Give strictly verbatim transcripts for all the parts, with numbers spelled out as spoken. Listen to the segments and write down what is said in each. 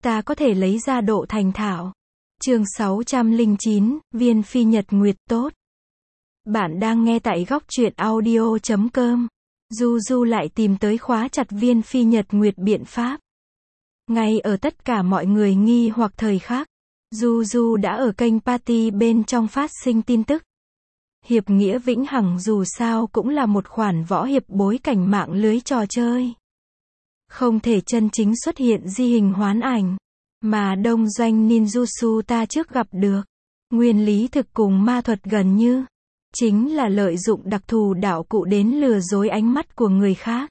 ta có thể lấy ra độ thành thạo. Chương sáu trăm lẻ chín, Viên Phi Nhật Nguyệt tốt. Bạn đang nghe tại góc truyện audio chấm com. Du Du lại tìm tới khóa chặt Viên Phi Nhật Nguyệt biện pháp. Ngay ở tất cả mọi người nghi hoặc thời khắc, Du Du đã ở kênh party bên trong phát sinh tin tức. Hiệp nghĩa vĩnh hằng dù sao cũng là một khoản võ hiệp bối cảnh mạng lưới trò chơi. Không thể chân chính xuất hiện di hình hoán ảnh, mà đông doanh ninjutsu ta trước gặp được. Nguyên lý thực cùng ma thuật gần như, chính là lợi dụng đặc thù đạo cụ đến lừa dối ánh mắt của người khác.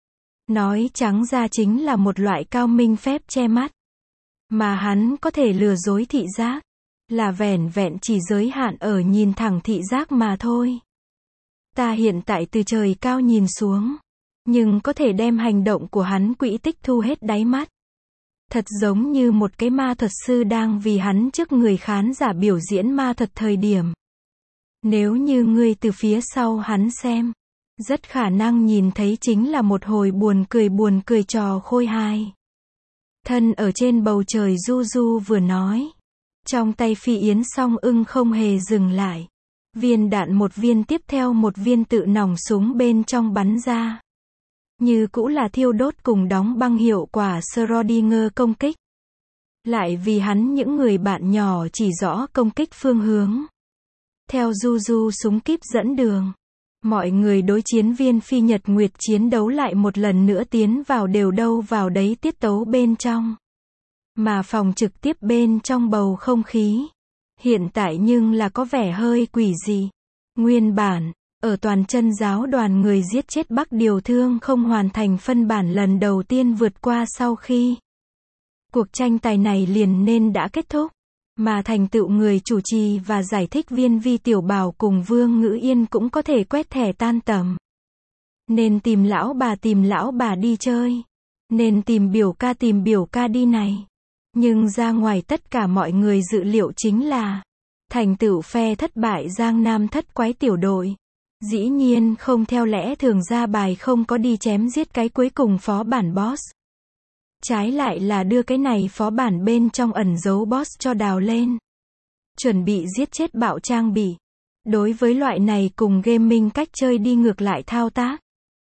Nói trắng ra chính là một loại cao minh phép che mắt. Mà hắn có thể lừa dối thị giác, là vẻn vẹn chỉ giới hạn ở nhìn thẳng thị giác mà thôi. Ta hiện tại từ trời cao nhìn xuống, nhưng có thể đem hành động của hắn quỹ tích thu hết đáy mắt. Thật giống như một cái ma thuật sư đang vì hắn trước người khán giả biểu diễn ma thuật thời điểm. Nếu như ngươi từ phía sau hắn xem, rất khả năng nhìn thấy chính là một hồi buồn cười buồn cười trò khôi hài. Thân ở trên bầu trời Du Du vừa nói. Trong tay phi yến song ưng không hề dừng lại. Viên đạn một viên tiếp theo một viên tự nòng súng bên trong bắn ra. Như cũ là thiêu đốt cùng đóng băng hiệu quả Schrödinger công kích. Lại vì hắn những người bạn nhỏ chỉ rõ công kích phương hướng. Theo Du Du súng kíp dẫn đường, mọi người đối chiến Viên Phi Nhật Nguyệt chiến đấu lại một lần nữa tiến vào đều đâu vào đấy tiết tấu bên trong. Mà phòng trực tiếp bên trong bầu không khí, hiện tại nhưng là có vẻ hơi quỷ dị. Nguyên bản, ở toàn chân giáo đoàn người giết chết Bắc Điều Thương không hoàn thành phân bản lần đầu tiên vượt qua sau khi cuộc tranh tài này liền nên đã kết thúc. Mà thành tựu người chủ trì và giải thích viên Vi Tiểu Bảo cùng Vương Ngữ Yên cũng có thể quét thẻ tan tầm. Nên tìm lão bà tìm lão bà đi chơi. Nên tìm biểu ca tìm biểu ca đi này. Nhưng ra ngoài tất cả mọi người dự liệu chính là thành tựu phe thất bại Giang Nam thất quái tiểu đội. Dĩ nhiên không theo lẽ thường ra bài không có đi chém giết cái cuối cùng phó bản boss. Trái lại là đưa cái này phó bản bên trong ẩn giấu boss cho đào lên. Chuẩn bị giết chết bạo trang bị. Đối với loại này cùng gaming cách chơi đi ngược lại thao tác,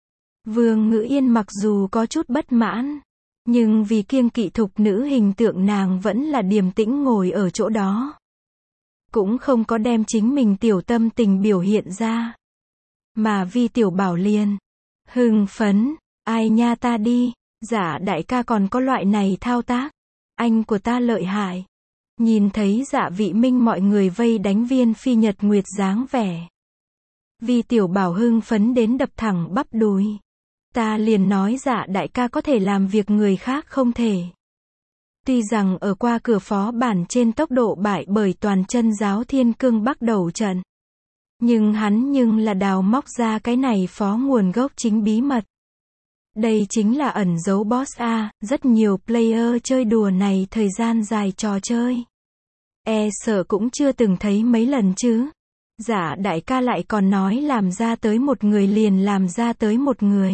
Vương Ngữ Yên mặc dù có chút bất mãn, nhưng vì kiêng kỵ thục nữ hình tượng nàng vẫn là điềm tĩnh ngồi ở chỗ đó. Cũng không có đem chính mình tiểu tâm tình biểu hiện ra. Mà Vi Tiểu Bảo liền hưng phấn, ai nha ta đi, Dạ đại ca còn có loại này thao tác. Anh của ta lợi hại. Nhìn thấy Dạ Vị Minh mọi người vây đánh Viên Phi Nhật Nguyệt dáng vẻ. Vi Tiểu Bảo hưng phấn đến đập thẳng bắp đùi. Ta liền nói Dạ đại ca có thể làm việc người khác không thể. Tuy rằng ở qua cửa phó bản trên tốc độ bại bởi toàn chân giáo Thiên Cương bắt đầu trận. Nhưng hắn nhưng là đào móc ra cái này phó nguồn gốc chính bí mật. Đây chính là ẩn dấu boss A, rất nhiều player chơi đùa này thời gian dài trò chơi. E sợ cũng chưa từng thấy mấy lần chứ. Dạ đại ca lại còn nói làm ra tới một người liền làm ra tới một người.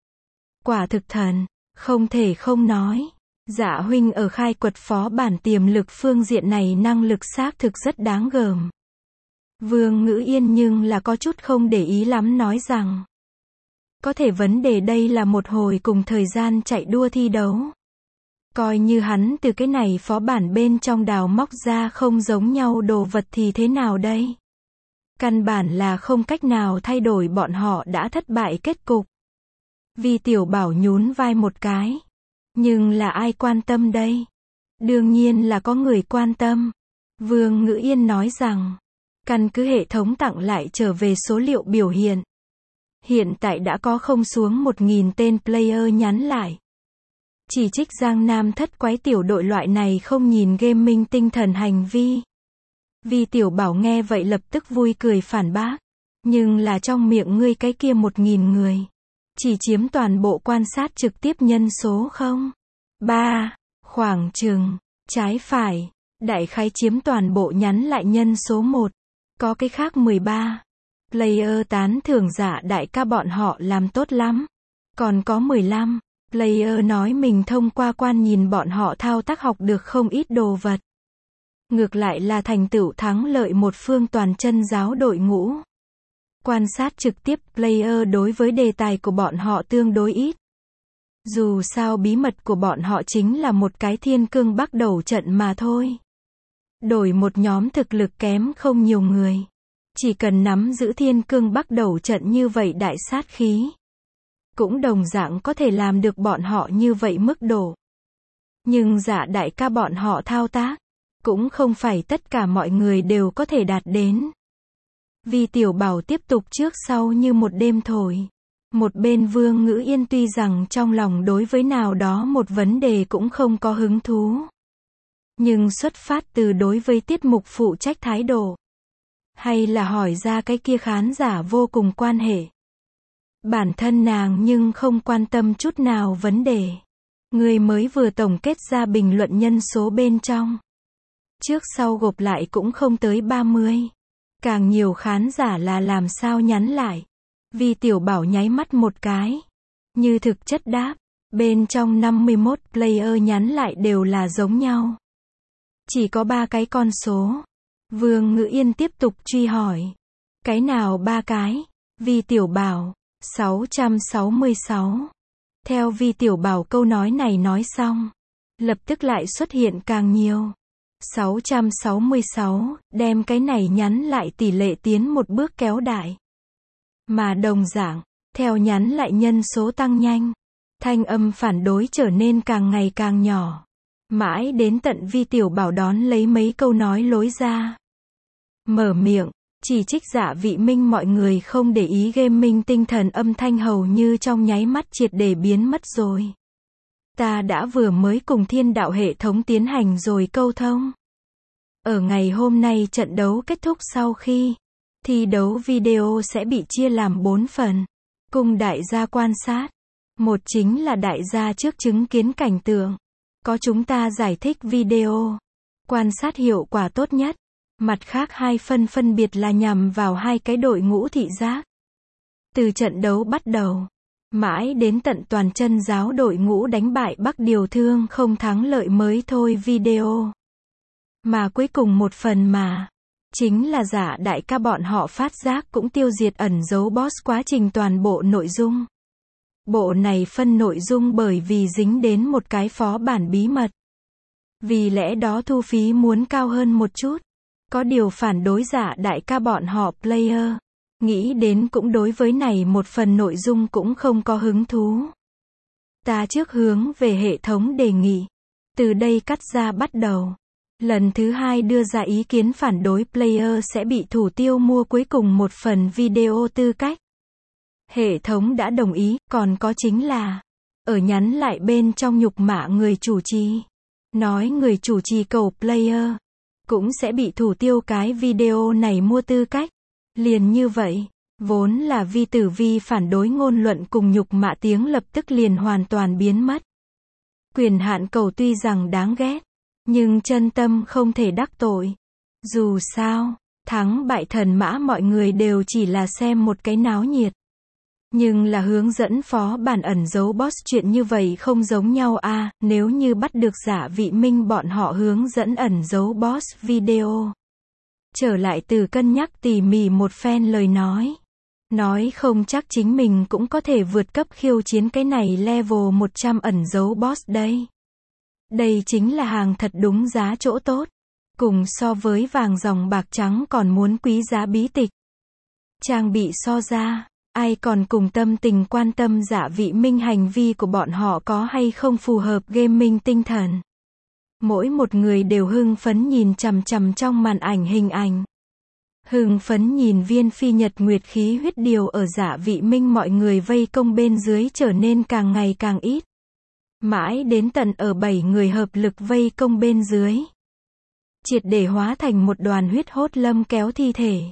Quả thực thần, không thể không nói. Dạ huynh ở khai quật phó bản tiềm lực phương diện này năng lực xác thực rất đáng gờm. Vương Ngữ Yên nhưng là có chút không để ý lắm nói rằng. Có thể vấn đề đây là một hồi cùng thời gian chạy đua thi đấu. Coi như hắn từ cái này phó bản bên trong đào móc ra không giống nhau đồ vật thì thế nào đây? Căn bản là không cách nào thay đổi bọn họ đã thất bại kết cục. Vi Tiểu Bảo nhún vai một cái. Nhưng là ai quan tâm đây? Đương nhiên là có người quan tâm. Vương Ngữ Yên nói rằng, căn cứ hệ thống tặng lại trở về số liệu biểu hiện. Hiện tại đã có không xuống một nghìn tên player nhắn lại. Chỉ trích Giang Nam thất quái tiểu đội loại này không nhìn gaming tinh thần hành vi. Vi Tiểu Bảo nghe vậy lập tức vui cười phản bác. Nhưng là trong miệng ngươi cái kia một nghìn người. Chỉ chiếm toàn bộ quan sát trực tiếp nhân số không? ba. Khoảng chừng. Trái phải. Đại khái chiếm toàn bộ nhắn lại nhân số một. Có cái khác mười ba. Player tán thưởng Dạ đại ca bọn họ làm tốt lắm. Còn có mười lăm. player nói mình thông qua quan nhìn bọn họ thao tác học được không ít đồ vật. Ngược lại là thành tựu thắng lợi một phương toàn chân giáo đội ngũ. Quan sát trực tiếp player đối với đề tài của bọn họ tương đối ít. Dù sao bí mật của bọn họ chính là một cái thiên cương bắt đầu trận mà thôi. Đổi một nhóm thực lực kém không nhiều người. Chỉ cần nắm giữ thiên cương bắt đầu trận như vậy đại sát khí. Cũng đồng dạng có thể làm được bọn họ như vậy mức độ. Nhưng Dạ đại ca bọn họ thao tác. Cũng không phải tất cả mọi người đều có thể đạt đến. Vi Tiểu Bảo tiếp tục trước sau như một đêm thổi. Một bên Vương Ngữ Yên tuy rằng trong lòng đối với nào đó một vấn đề cũng không có hứng thú. Nhưng xuất phát từ đối với tiết mục phụ trách thái độ. Hay là hỏi ra cái kia khán giả vô cùng quan hệ. Bản thân nàng nhưng không quan tâm chút nào vấn đề. Người mới vừa tổng kết ra bình luận nhân số bên trong. Trước sau gộp lại cũng không tới ba mươi. Càng nhiều khán giả là làm sao nhắn lại. Vi Tiểu Bảo nháy mắt một cái. Như thực chất đáp. Bên trong năm mươi mốt player nhắn lại đều là giống nhau. Chỉ có ba cái con số. Vương Ngữ Yên tiếp tục truy hỏi. Cái nào ba cái? Vi Tiểu Bảo. sáu trăm sáu mươi sáu. Theo Vi Tiểu Bảo câu nói này nói xong. Lập tức lại xuất hiện càng nhiều. sáu trăm sáu mươi sáu, đem cái này nhắn lại tỷ lệ tiến một bước kéo đại. Mà đồng dạng, theo nhắn lại nhân số tăng nhanh, thanh âm phản đối trở nên càng ngày càng nhỏ. Mãi đến tận Vi Tiểu Bảo đón lấy mấy câu nói lối ra. Mở miệng, chỉ trích Dạ Vị Minh mọi người không để ý gaming tinh thần âm thanh hầu như trong nháy mắt triệt để biến mất rồi. Ta đã vừa mới cùng thiên đạo hệ thống tiến hành rồi câu thông. Ở ngày hôm nay trận đấu kết thúc sau khi thi đấu video sẽ bị chia làm bốn phần. Cùng đại gia quan sát. Một chính là đại gia trước chứng kiến cảnh tượng. Có chúng ta giải thích video. Quan sát hiệu quả tốt nhất. Mặt khác hai phân phân biệt là nhằm vào hai cái đội ngũ thị giác. Từ trận đấu bắt đầu. Mãi đến tận toàn chân giáo đội ngũ đánh bại Bắc Điều Thương không thắng lợi mới thôi video. Mà cuối cùng một phần mà. Chính là Dạ đại ca bọn họ phát giác cũng tiêu diệt ẩn dấu boss quá trình toàn bộ nội dung. Bộ này phân nội dung bởi vì dính đến một cái phó bản bí mật. Vì lẽ đó thu phí muốn cao hơn một chút. Có điều phản đối Dạ đại ca bọn họ player. Nghĩ đến cũng đối với này một phần nội dung cũng không có hứng thú. Ta trước hướng về hệ thống đề nghị. Từ đây cắt ra bắt đầu. Lần thứ hai đưa ra ý kiến phản đối player sẽ bị thủ tiêu mua cuối cùng một phần video tư cách. Hệ thống đã đồng ý, còn có chính là ở nhắn lại bên trong nhục mạ người chủ trì. Nói người chủ trì cầu player cũng sẽ bị thủ tiêu cái video này mua tư cách. Liền như vậy, vốn là Vi Tử Vi phản đối ngôn luận cùng nhục mạ tiếng lập tức liền hoàn toàn biến mất. Quyền hạn cầu tuy rằng đáng ghét, nhưng chân tâm không thể đắc tội. Dù sao, thắng bại thần mã mọi người đều chỉ là xem một cái náo nhiệt. Nhưng là hướng dẫn phó bản ẩn dấu boss chuyện như vậy không giống nhau a à, nếu như bắt được Dạ Vị Minh bọn họ hướng dẫn ẩn dấu boss video. Trở lại từ cân nhắc tỉ mỉ một phen lời nói. Nói không chắc chính mình cũng có thể vượt cấp khiêu chiến cái này level một trăm ẩn dấu boss đây. Đây chính là hàng thật đúng giá chỗ tốt. Cùng so với vàng dòng bạc trắng còn muốn quý giá bí tịch. Trang bị so ra, ai còn cùng tâm tình quan tâm Dạ Vị Minh hành vi của bọn họ có hay không phù hợp gaming tinh thần. Mỗi một người đều hưng phấn nhìn chằm chằm trong màn ảnh hình ảnh. Hưng phấn nhìn viên phi nhật nguyệt khí huyết điều ở Dạ Vị Minh mọi người vây công bên dưới trở nên càng ngày càng ít. Mãi đến tận ở bảy người hợp lực vây công bên dưới. Triệt để hóa thành một đoàn huyết hốt lâm kéo thi thể.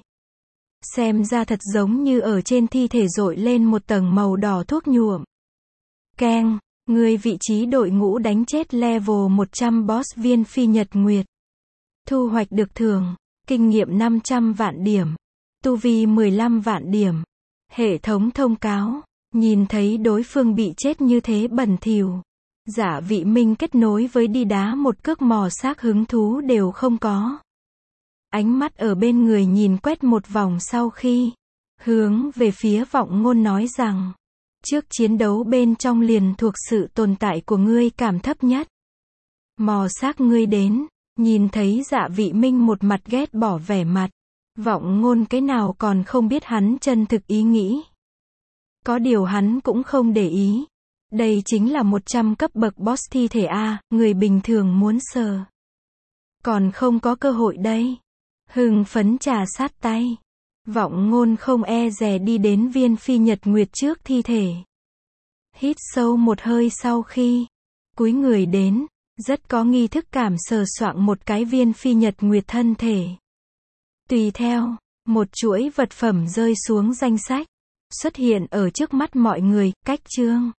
Xem ra thật giống như ở trên thi thể rội lên một tầng màu đỏ thuốc nhuộm. Keng, người vị trí đội ngũ đánh chết level một trăm boss viên phi nhật nguyệt. Thu hoạch được thưởng, kinh nghiệm năm trăm vạn điểm. Tu vi mười lăm vạn điểm. Hệ thống thông cáo, Nhìn thấy đối phương bị chết như thế bẩn thỉu, Dạ Vị Minh kết nối với đi đá một cước mò xác hứng thú đều không có. Ánh mắt ở bên người nhìn quét một vòng sau khi hướng về phía Vọng Ngôn nói rằng, trước chiến đấu bên trong liền thuộc sự tồn tại của ngươi cảm thấp nhất. Mò xác ngươi đến, nhìn thấy Dạ Vị Minh một mặt ghét bỏ vẻ mặt, Vọng Ngôn cái nào còn không biết hắn chân thực ý nghĩ. Có điều hắn cũng không để ý. Đây chính là một trăm cấp bậc boss thi thể A, người bình thường muốn sờ. Còn không có cơ hội đây. Hưng phấn trà sát tay. Vọng Ngôn không e dè đi đến Viên Phi Nhật Nguyệt trước thi thể. Hít sâu một hơi sau khi cúi người đến, rất có nghi thức cảm sờ soạng một cái Viên Phi Nhật Nguyệt thân thể. Tùy theo, một chuỗi vật phẩm rơi xuống danh sách, xuất hiện ở trước mắt mọi người, cách chương